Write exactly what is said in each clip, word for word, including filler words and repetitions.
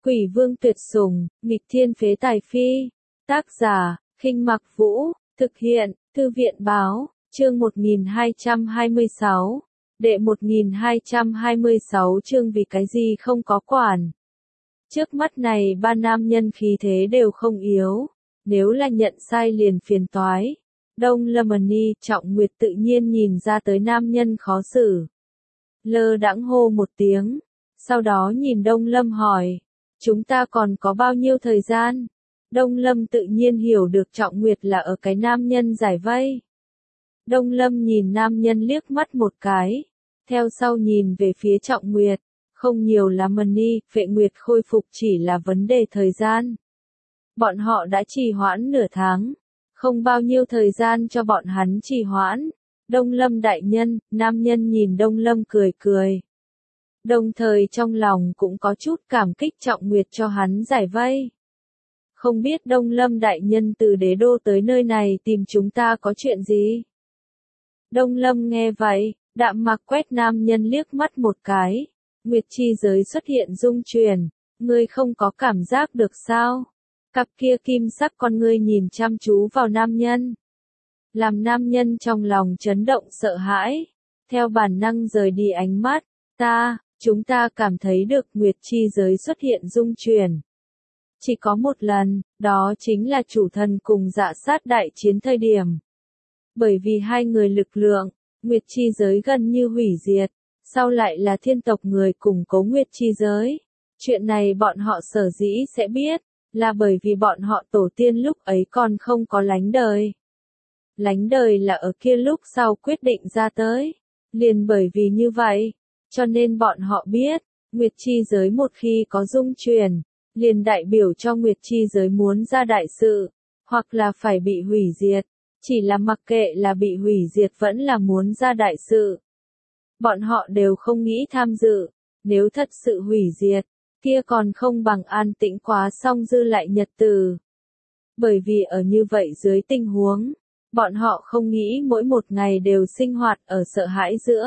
Quỷ vương tuyệt sủng, nghịch thiên phế tài phi. Tác giả, Khinh Mặc Vũ, thực hiện, Thư viện báo, chương một nghìn hai trăm hai mươi sáu. Đệ một nghìn hai trăm hai mươi sáu chương vì cái gì không có quản. Trước mắt này ba nam nhân khí thế đều không yếu, nếu là nhận sai liền phiền toái. Đông Lâm Ni, Trọng Nguyệt tự nhiên nhìn ra tới nam nhân khó xử. Lơ đãng hô một tiếng, sau đó nhìn Đông Lâm hỏi, chúng ta còn có bao nhiêu thời gian? Đông Lâm tự nhiên hiểu được Trọng Nguyệt là ở cái nam nhân giải vây. Đông Lâm nhìn nam nhân liếc mắt một cái, theo sau nhìn về phía Trọng Nguyệt, không nhiều lắm Ni, Phệ Nguyệt khôi phục chỉ là vấn đề thời gian. Bọn họ đã trì hoãn nửa tháng, không bao nhiêu thời gian cho bọn hắn trì hoãn. Đông Lâm đại nhân, nam nhân nhìn Đông Lâm cười cười. Đồng thời trong lòng cũng có chút cảm kích Trọng Nguyệt cho hắn giải vây. Không biết Đông Lâm đại nhân từ đế đô tới nơi này tìm chúng ta có chuyện gì? Đông Lâm nghe vậy, đạm mạc quét nam nhân liếc mắt một cái. Nguyệt chi giới xuất hiện dung chuyển, ngươi không có cảm giác được sao? Cặp kia kim sắc con ngươi nhìn chăm chú vào nam nhân. Làm nam nhân trong lòng chấn động sợ hãi, theo bản năng rời đi ánh mắt. Ta, chúng ta cảm thấy được Nguyệt chi giới xuất hiện dung chuyển. Chỉ có một lần, đó chính là chủ thần cùng dạ sát đại chiến thời điểm. Bởi vì hai người lực lượng, Nguyệt chi giới gần như hủy diệt, sau lại là thiên tộc người cùng cố Nguyệt chi giới. Chuyện này bọn họ sở dĩ sẽ biết, là bởi vì bọn họ tổ tiên lúc ấy còn không có lánh đời. Lánh đời là ở kia lúc sau quyết định ra tới. Liền bởi vì như vậy, cho nên bọn họ biết, Nguyệt chi giới một khi có dung chuyển, liền đại biểu cho Nguyệt chi giới muốn ra đại sự, hoặc là phải bị hủy diệt. Chỉ là mặc kệ là bị hủy diệt vẫn là muốn ra đại sự. Bọn họ đều không nghĩ tham dự, nếu thật sự hủy diệt, kia còn không bằng an tĩnh quá xong dư lại nhật từ. Bởi vì ở như vậy dưới tình huống, bọn họ không nghĩ mỗi một ngày đều sinh hoạt ở sợ hãi giữa.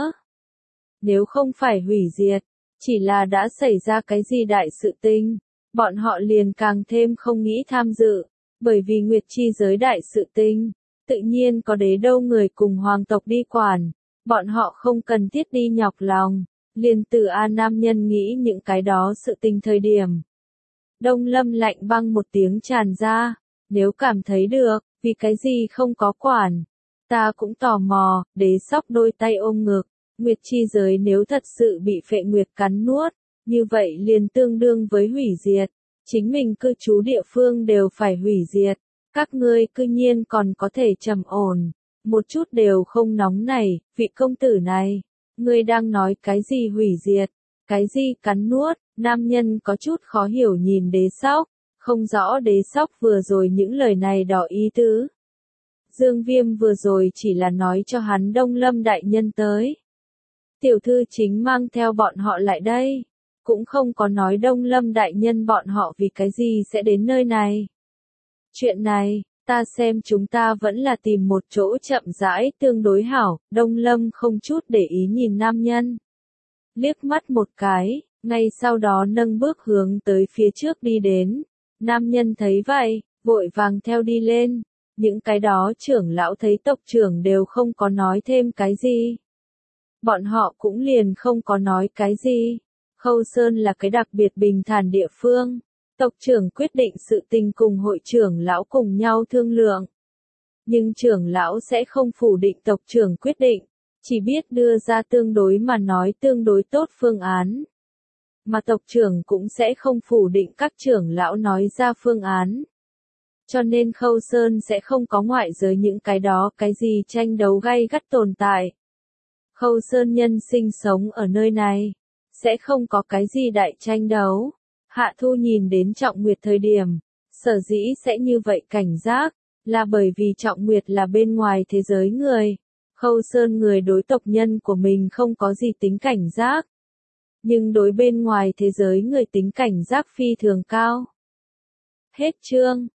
Nếu không phải hủy diệt, chỉ là đã xảy ra cái gì đại sự tình, bọn họ liền càng thêm không nghĩ tham dự, bởi vì Nguyệt chi giới đại sự tình, tự nhiên có đế đô người cùng hoàng tộc đi quản, bọn họ không cần thiết đi nhọc lòng, liền từ A nam nhân nghĩ những cái đó sự tình thời điểm. Đông Lâm lạnh băng một tiếng tràn ra, nếu cảm thấy được, vì cái gì không có quản. Ta cũng tò mò, đế sóc đôi tay ôm ngực, Nguyệt chi giới nếu thật sự bị Phệ Nguyệt cắn nuốt, như vậy liền tương đương với hủy diệt, chính mình cư trú địa phương đều phải hủy diệt, các ngươi cư nhiên còn có thể trầm ổn, một chút đều không nóng nảy, vị công tử này, ngươi đang nói cái gì hủy diệt, cái gì cắn nuốt, nam nhân có chút khó hiểu nhìn đế sóc, không rõ đế sóc vừa rồi những lời này đỏ ý tứ. Dương Viêm vừa rồi chỉ là nói cho hắn Đông Lâm đại nhân tới. Tiểu thư chính mang theo bọn họ lại đây, cũng không có nói Đông Lâm đại nhân bọn họ vì cái gì sẽ đến nơi này. Chuyện này, ta xem chúng ta vẫn là tìm một chỗ chậm rãi tương đối hảo, Đông Lâm không chút để ý nhìn nam nhân. Liếc mắt một cái, ngay sau đó nâng bước hướng tới phía trước đi đến. Nam nhân thấy vậy, vội vàng theo đi lên. Những cái đó trưởng lão thấy tộc trưởng đều không có nói thêm cái gì. Bọn họ cũng liền không có nói cái gì. Khâu Sơn là cái đặc biệt bình thản địa phương. Tộc trưởng quyết định sự tình cùng hội trưởng lão cùng nhau thương lượng. Nhưng trưởng lão sẽ không phủ định tộc trưởng quyết định, chỉ biết đưa ra tương đối mà nói tương đối tốt phương án. Mà tộc trưởng cũng sẽ không phủ định các trưởng lão nói ra phương án. Cho nên Khâu Sơn sẽ không có ngoại giới những cái đó cái gì tranh đấu gay gắt tồn tại. Khâu Sơn nhân sinh sống ở nơi này, sẽ không có cái gì đại tranh đấu. Hạ Thu nhìn đến Trọng Nguyệt thời điểm, sở dĩ sẽ như vậy cảnh giác, là bởi vì Trọng Nguyệt là bên ngoài thế giới người. Khâu Sơn người đối tộc nhân của mình không có gì tính cảnh giác. Nhưng đối bên ngoài thế giới người tính cảnh giác phi thường cao. Hết chương.